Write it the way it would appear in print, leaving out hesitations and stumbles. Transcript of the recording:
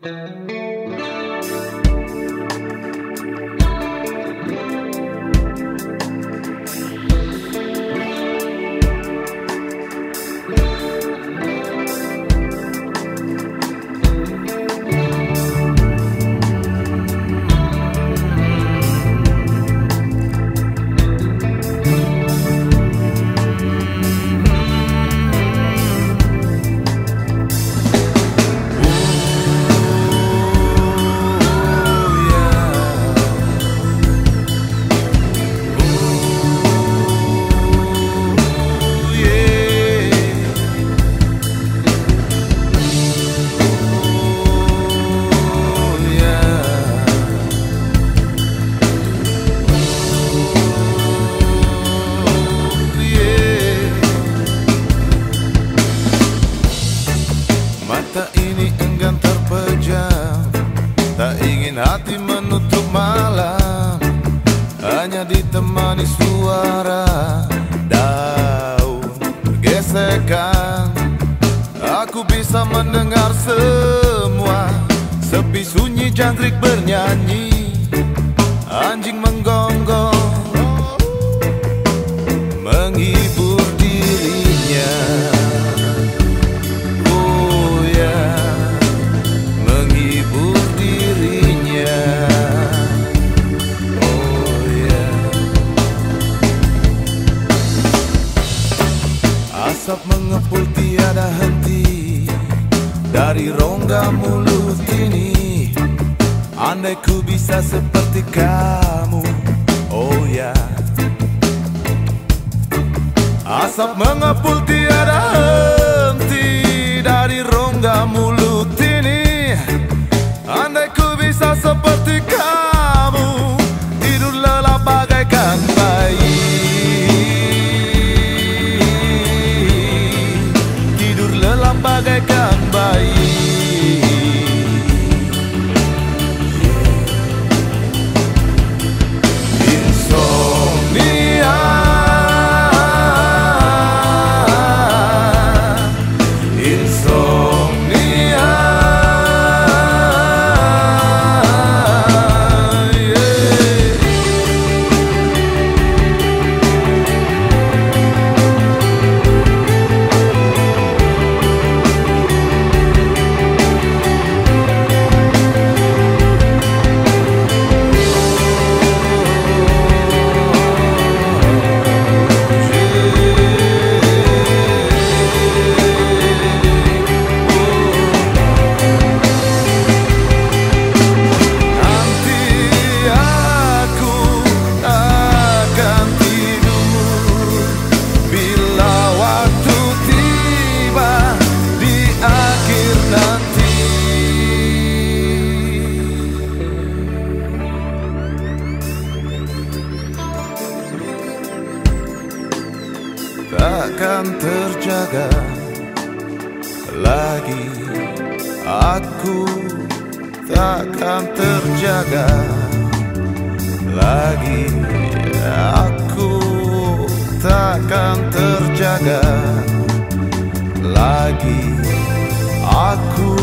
Mata ini enggan terpejam, tak ingin hati menutup malam, hanya ditemani suara daun bergesekan. Aku bisa mendengar semua, sepi sunyi jangkrik bernyanyi, anjing menggonggong menghibur dirinya. Asap mengepul tiada henti dari rongga mulut ini. Andai ku bisa seperti kamu, oh ya. Asap mengepul tiada henti dari rongga mulut ini. Andai ku bisa seperti kamu, tidur lelap bagaikan bayi. Bagaikan bayi. Insomnia, insomnia, takkan terjaga lagi. Aku takkan terjaga lagi. Aku takkan terjaga lagi. Aku